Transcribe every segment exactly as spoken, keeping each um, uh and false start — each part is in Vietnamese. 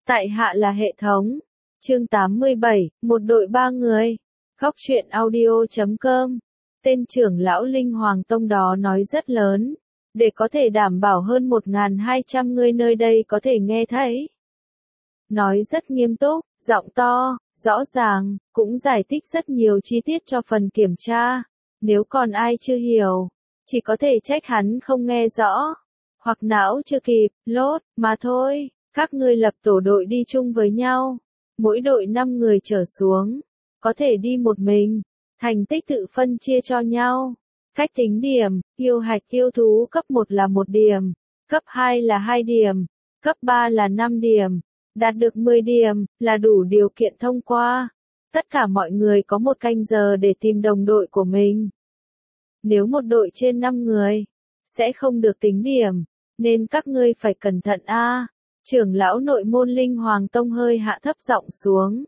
Tại hạ là hệ thống. Chương tám mươi bảy, một đội ba người. Góc truyện audio chấm com. Tên trưởng lão Linh Hoàng Tông đó nói rất lớn, để có thể đảm bảo hơn một nghìn hai trăm người nơi đây có thể nghe thấy. Nói rất nghiêm túc, giọng to, rõ ràng, cũng giải thích rất nhiều chi tiết cho phần kiểm tra. Nếu còn ai chưa hiểu, chỉ có thể trách hắn không nghe rõ, hoặc não chưa kịp, lốt, mà thôi. Các ngươi lập tổ đội đi chung với nhau, mỗi đội năm người trở xuống, có thể đi một mình, thành tích tự phân chia cho nhau. Cách tính điểm, yêu hạch yêu thú cấp một là một điểm, cấp hai là hai điểm, cấp ba là năm điểm, đạt được mười điểm, là đủ điều kiện thông qua. Tất cả mọi người có một canh giờ để tìm đồng đội của mình. Nếu một đội trên năm người, sẽ không được tính điểm, nên các ngươi phải cẩn thận a. À. Trưởng lão nội môn Linh Hoàng Tông hơi hạ thấp giọng xuống.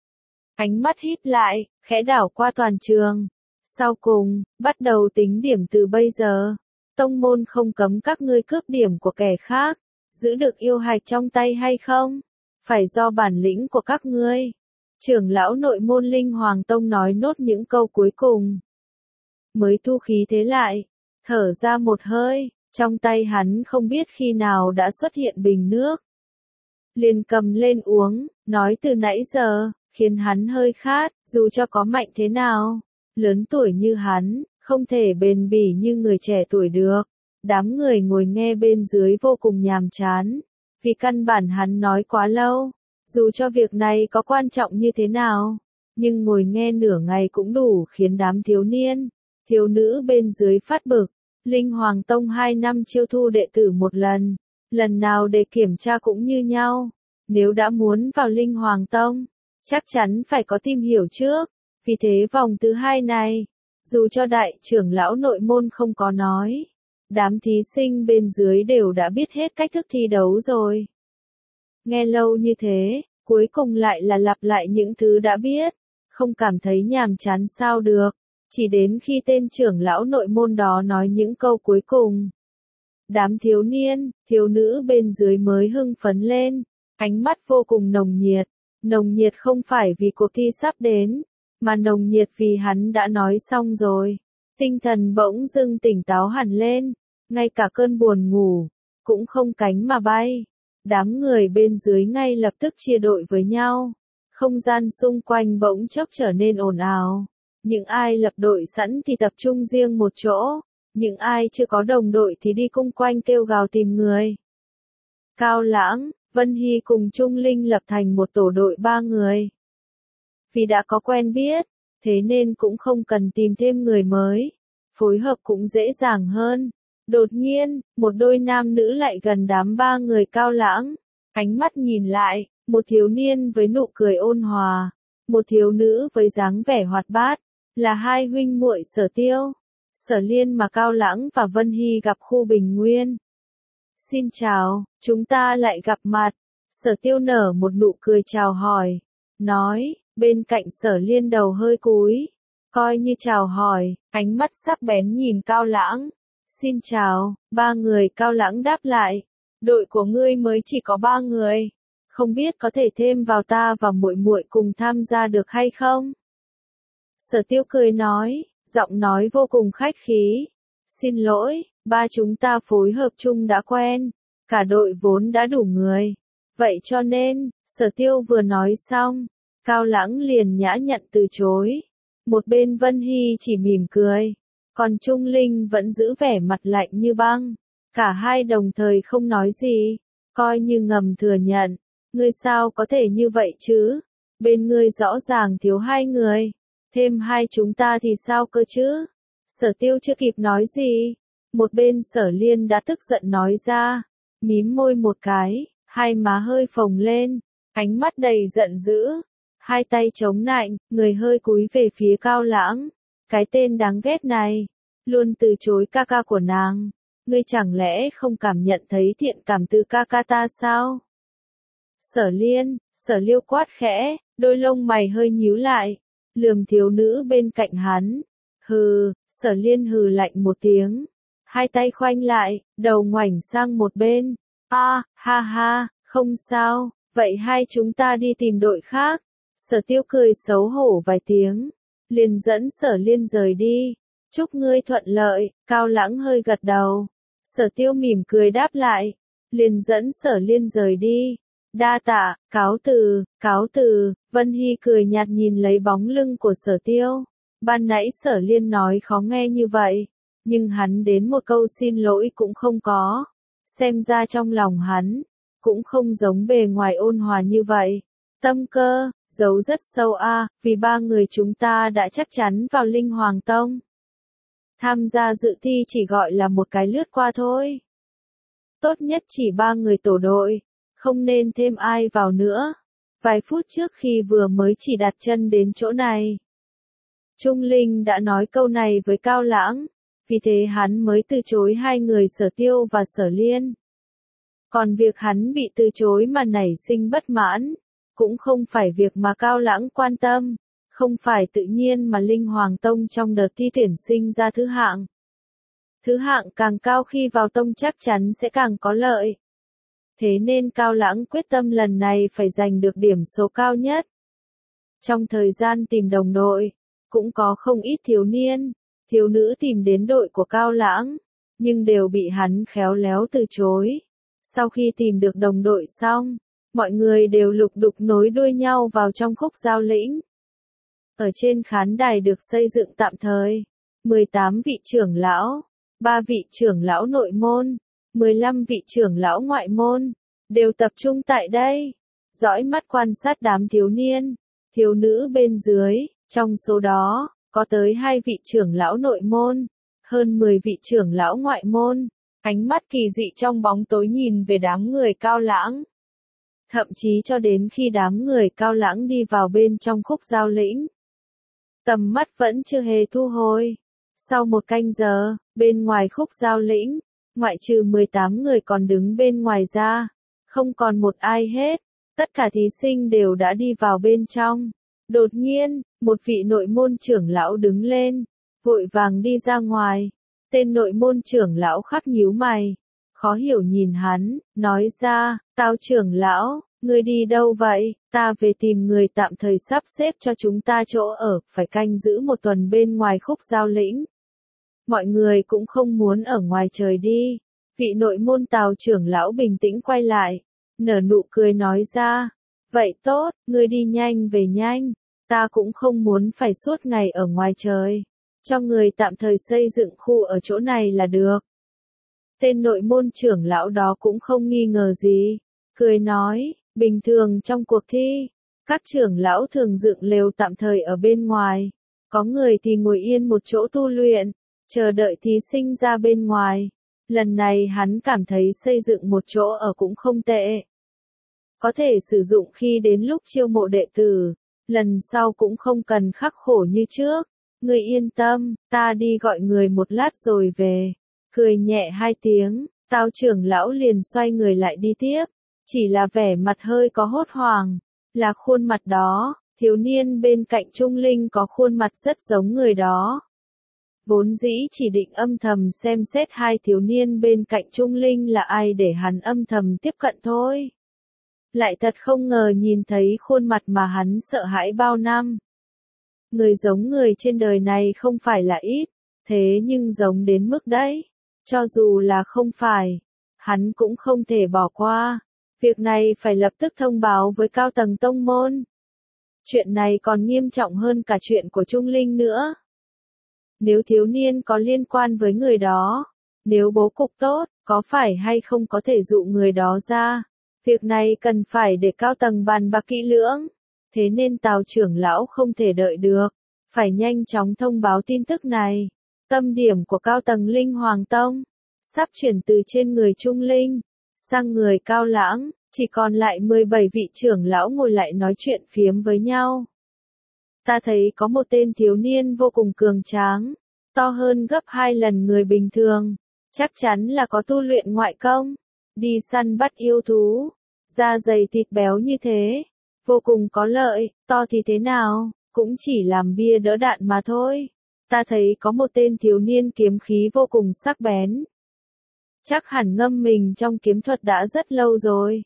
Ánh mắt híp lại, khẽ đảo qua toàn trường. Sau cùng, bắt đầu tính điểm từ bây giờ. Tông môn không cấm các ngươi cướp điểm của kẻ khác, giữ được yêu hạch trong tay hay không, phải do bản lĩnh của các ngươi. Trưởng lão nội môn Linh Hoàng Tông nói nốt những câu cuối cùng. Mới thu khí thế lại, thở ra một hơi, trong tay hắn không biết khi nào đã xuất hiện bình nước. Liền cầm lên uống, nói từ nãy giờ, khiến hắn hơi khát, dù cho có mạnh thế nào. Lớn tuổi như hắn, không thể bền bỉ như người trẻ tuổi được. Đám người ngồi nghe bên dưới vô cùng nhàm chán, vì căn bản hắn nói quá lâu. Dù cho việc này có quan trọng như thế nào, nhưng ngồi nghe nửa ngày cũng đủ khiến đám thiếu niên, thiếu nữ bên dưới phát bực. Linh Hoàng Tông hai năm chiêu thu đệ tử một lần, lần nào để kiểm tra cũng như nhau. Nếu đã muốn vào Linh Hoàng Tông, chắc chắn phải có tìm hiểu trước. Vì thế vòng thứ hai này, dù cho đại trưởng lão nội môn không có nói, đám thí sinh bên dưới đều đã biết hết cách thức thi đấu rồi. Nghe lâu như thế, cuối cùng lại là lặp lại những thứ đã biết, không cảm thấy nhàm chán sao được. Chỉ đến khi tên trưởng lão nội môn đó nói những câu cuối cùng, đám thiếu niên, thiếu nữ bên dưới mới hưng phấn lên, ánh mắt vô cùng nồng nhiệt. Nồng nhiệt không phải vì cuộc thi sắp đến, mà nồng nhiệt vì hắn đã nói xong rồi. Tinh thần bỗng dưng tỉnh táo hẳn lên, ngay cả cơn buồn ngủ, cũng không cánh mà bay. Đám người bên dưới ngay lập tức chia đội với nhau. Không gian xung quanh bỗng chốc trở nên ồn ào. Những ai lập đội sẵn thì tập trung riêng một chỗ, những ai chưa có đồng đội thì đi cung quanh kêu gào tìm người. Cao Lãng, Vân Hy cùng Trung Linh lập thành một tổ đội ba người. Vì đã có quen biết, thế nên cũng không cần tìm thêm người mới, phối hợp cũng dễ dàng hơn. Đột nhiên, một đôi nam nữ lại gần đám ba người Cao Lãng, ánh mắt nhìn lại, một thiếu niên với nụ cười ôn hòa, một thiếu nữ với dáng vẻ hoạt bát, là hai huynh muội Sở Tiêu, Sở Liên mà Cao Lãng và Vân Hy gặp khu Bình Nguyên. Xin chào, chúng ta lại gặp mặt. Sở Tiêu nở một nụ cười chào hỏi, nói, bên cạnh Sở Liên đầu hơi cúi, coi như chào hỏi, ánh mắt sắc bén nhìn Cao Lãng. Xin chào, ba người. Cao Lãng đáp lại, đội của ngươi mới chỉ có ba người, không biết có thể thêm vào ta và muội muội cùng tham gia được hay không? Sở Tiêu cười nói, giọng nói vô cùng khách khí. Xin lỗi, ba chúng ta phối hợp chung đã quen, cả đội vốn đã đủ người. Vậy cho nên, Sở Tiêu vừa nói xong, Cao Lãng liền nhã nhặn từ chối. Một bên Vân Hy chỉ mỉm cười, còn Trung Linh vẫn giữ vẻ mặt lạnh như băng. Cả hai đồng thời không nói gì, coi như ngầm thừa nhận. Ngươi sao có thể như vậy chứ? Bên ngươi rõ ràng thiếu hai người, thêm hai chúng ta thì sao cơ chứ? Sở Tiêu chưa kịp nói gì, một bên Sở Liên đã tức giận nói ra, mím môi một cái, hai má hơi phồng lên, ánh mắt đầy giận dữ, hai tay chống nạnh, người hơi cúi về phía Cao Lãng. Cái tên đáng ghét này, luôn từ chối ca ca của nàng, ngươi chẳng lẽ không cảm nhận thấy thiện cảm từ ca ca ta sao? Sở Liên, Sở Liêu quát khẽ, đôi lông mày hơi nhíu lại, lườm thiếu nữ bên cạnh hắn. Hừ, Sở Liên hừ lạnh một tiếng, hai tay khoanh lại, đầu ngoảnh sang một bên. A, ha ha, không sao, Vậy hai chúng ta đi tìm đội khác. Sở Tiêu cười xấu hổ vài tiếng, liền dẫn Sở Liên rời đi. Chúc ngươi thuận lợi, Cao Lãng hơi gật đầu. Sở Tiêu mỉm cười đáp lại, liền dẫn Sở Liên rời đi. Đa tạ, cáo từ, cáo từ. Vân Hy cười nhạt nhìn lấy bóng lưng của Sở Tiêu. Ban nãy Sở Liên nói khó nghe như vậy, nhưng hắn đến một câu xin lỗi cũng không có. Xem ra trong lòng hắn, cũng không giống bề ngoài ôn hòa như vậy. Tâm cơ, giấu rất sâu a, vì ba người chúng ta đã chắc chắn vào Linh Hoàng Tông. Tham gia dự thi chỉ gọi là một cái lướt qua thôi. Tốt nhất chỉ ba người tổ đội, không nên thêm ai vào nữa. Vài phút trước khi vừa mới chỉ đặt chân đến chỗ này, Trung Linh đã nói câu này với Cao Lãng, vì thế hắn mới từ chối hai người Sở Tiêu và Sở Liên. Còn việc hắn bị từ chối mà nảy sinh bất mãn, cũng không phải việc mà Cao Lãng quan tâm, không phải tự nhiên mà Linh Hoàng Tông trong đợt thi tuyển sinh ra thứ hạng. Thứ hạng càng cao khi vào tông chắc chắn sẽ càng có lợi. Thế nên Cao Lãng quyết tâm lần này phải giành được điểm số cao nhất. Trong thời gian tìm đồng đội, cũng có không ít thiếu niên, thiếu nữ tìm đến đội của Cao Lãng, nhưng đều bị hắn khéo léo từ chối. Sau khi tìm được đồng đội xong, mọi người đều lục đục nối đuôi nhau vào trong khúc giao lĩnh. Ở trên khán đài được xây dựng tạm thời, mười tám vị trưởng lão, ba vị trưởng lão nội môn, mười lăm vị trưởng lão ngoại môn, đều tập trung tại đây, dõi mắt quan sát đám thiếu niên, thiếu nữ bên dưới. Trong số đó, có tới hai vị trưởng lão nội môn, hơn mười vị trưởng lão ngoại môn, ánh mắt kỳ dị trong bóng tối nhìn về đám người Cao Lãng. Thậm chí cho đến khi đám người Cao Lãng đi vào bên trong khúc giao lĩnh, tầm mắt vẫn chưa hề thu hồi. Sau một canh giờ, bên ngoài khúc giao lĩnh, ngoại trừ mười tám người còn đứng bên ngoài ra, không còn một ai hết, tất cả thí sinh đều đã đi vào bên trong. Đột nhiên, một vị nội môn trưởng lão đứng lên, vội vàng đi ra ngoài. Tên nội môn trưởng lão khắc nhíu mày, khó hiểu nhìn hắn, nói ra, Tao trưởng lão, ngươi đi đâu vậy? Ta về tìm người tạm thời sắp xếp cho chúng ta chỗ ở, phải canh giữ một tuần bên ngoài khúc giao lĩnh. Mọi người cũng không muốn ở ngoài trời đi. Vị nội môn Tào trưởng lão bình tĩnh quay lại, nở nụ cười nói ra, vậy tốt, ngươi đi nhanh về nhanh. Ta cũng không muốn phải suốt ngày ở ngoài trời. Cho người tạm thời xây dựng khu ở chỗ này là được. Tên nội môn trưởng lão đó cũng không nghi ngờ gì. Cười nói, bình thường trong cuộc thi, các trưởng lão thường dựng lều tạm thời ở bên ngoài. Có người thì ngồi yên một chỗ tu luyện, chờ đợi thí sinh ra bên ngoài. Lần này hắn cảm thấy xây dựng một chỗ ở cũng không tệ. Có thể sử dụng khi đến lúc chiêu mộ đệ tử. Lần sau cũng không cần khắc khổ như trước. Ngươi yên tâm, ta đi gọi người một lát rồi về. Cười nhẹ hai tiếng, Tào trưởng lão liền xoay người lại đi tiếp. Chỉ là vẻ mặt hơi có hốt hoảng. Là khuôn mặt đó, thiếu niên bên cạnh Trung Linh có khuôn mặt rất giống người đó. Vốn dĩ chỉ định âm thầm xem xét hai thiếu niên bên cạnh Trung Linh là ai để hắn âm thầm tiếp cận thôi. Lại thật không ngờ nhìn thấy khuôn mặt mà hắn sợ hãi bao năm. Người giống người trên đời này không phải là ít, thế nhưng giống đến mức đấy. Cho dù là không phải, hắn cũng không thể bỏ qua. Việc này phải lập tức thông báo với cao tầng tông môn. Chuyện này còn nghiêm trọng hơn cả chuyện của Trung Linh nữa. Nếu thiếu niên có liên quan với người đó, nếu bố cục tốt, có phải hay không có thể dụ người đó ra. Việc này cần phải để cao tầng bàn bạc kỹ lưỡng. Thế nên Tào trưởng lão không thể đợi được, phải nhanh chóng thông báo tin tức này. Tâm điểm của cao tầng Linh Hoàng Tông sắp chuyển từ trên người Trung Linh sang người Cao Lãng, chỉ còn lại mười bảy vị trưởng lão ngồi lại nói chuyện phiếm với nhau. Ta thấy có một tên thiếu niên vô cùng cường tráng, to hơn gấp hai lần người bình thường, chắc chắn là có tu luyện ngoại công, đi săn bắt yêu thú, da dày thịt béo như thế, vô cùng có lợi, to thì thế nào, cũng chỉ làm bia đỡ đạn mà thôi. Ta thấy có một tên thiếu niên kiếm khí vô cùng sắc bén. Chắc hẳn ngâm mình trong kiếm thuật đã rất lâu rồi.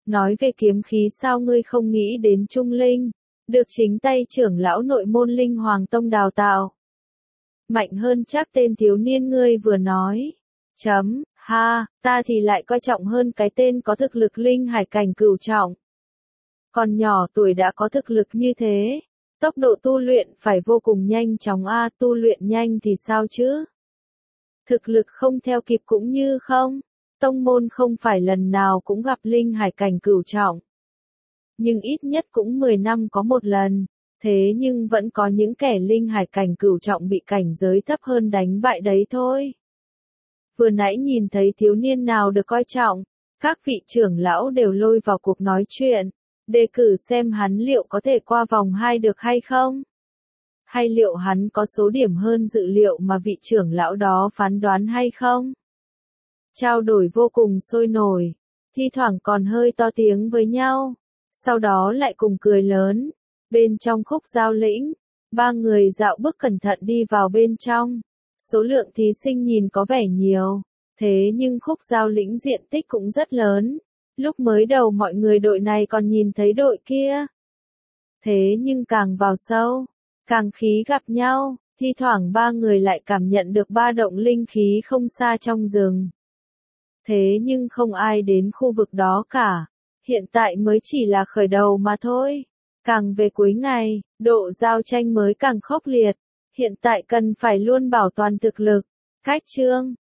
Nói về kiếm khí sao ngươi không nghĩ đến Trung Linh, được chính tay trưởng lão nội môn Linh Hoàng Tông đào tạo. Mạnh hơn chắc tên thiếu niên ngươi vừa nói. Chấm, ha, ta thì lại coi trọng hơn cái tên có thực lực linh hải cảnh cửu trọng. Còn nhỏ tuổi đã có thực lực như thế, tốc độ tu luyện phải vô cùng nhanh chóng a, tu luyện nhanh thì sao chứ? Thực lực không theo kịp cũng như không. Tông môn không phải lần nào cũng gặp linh hải cảnh cửu trọng. Nhưng ít nhất cũng mười năm có một lần, thế nhưng vẫn có những kẻ linh hải cảnh cửu trọng bị cảnh giới thấp hơn đánh bại đấy thôi. Vừa nãy nhìn thấy thiếu niên nào được coi trọng, các vị trưởng lão đều lôi vào cuộc nói chuyện, đề cử xem hắn liệu có thể qua vòng hai được hay không? Hay liệu hắn có số điểm hơn dự liệu mà vị trưởng lão đó phán đoán hay không? Trao đổi vô cùng sôi nổi, thi thoảng còn hơi to tiếng với nhau, sau đó lại cùng cười lớn. Bên trong khúc giao lĩnh, ba người dạo bước cẩn thận đi vào bên trong. Số lượng thí sinh nhìn có vẻ nhiều, thế nhưng khúc giao lĩnh diện tích cũng rất lớn. Lúc mới đầu mọi người đội này còn nhìn thấy đội kia. Thế nhưng càng vào sâu, càng khí gặp nhau, thi thoảng ba người lại cảm nhận được ba động linh khí không xa trong rừng. Thế nhưng không ai đến khu vực đó cả. Hiện tại mới chỉ là khởi đầu mà thôi. Càng về cuối ngày, độ giao tranh mới càng khốc liệt. Hiện tại cần phải luôn bảo toàn thực lực. Cách chương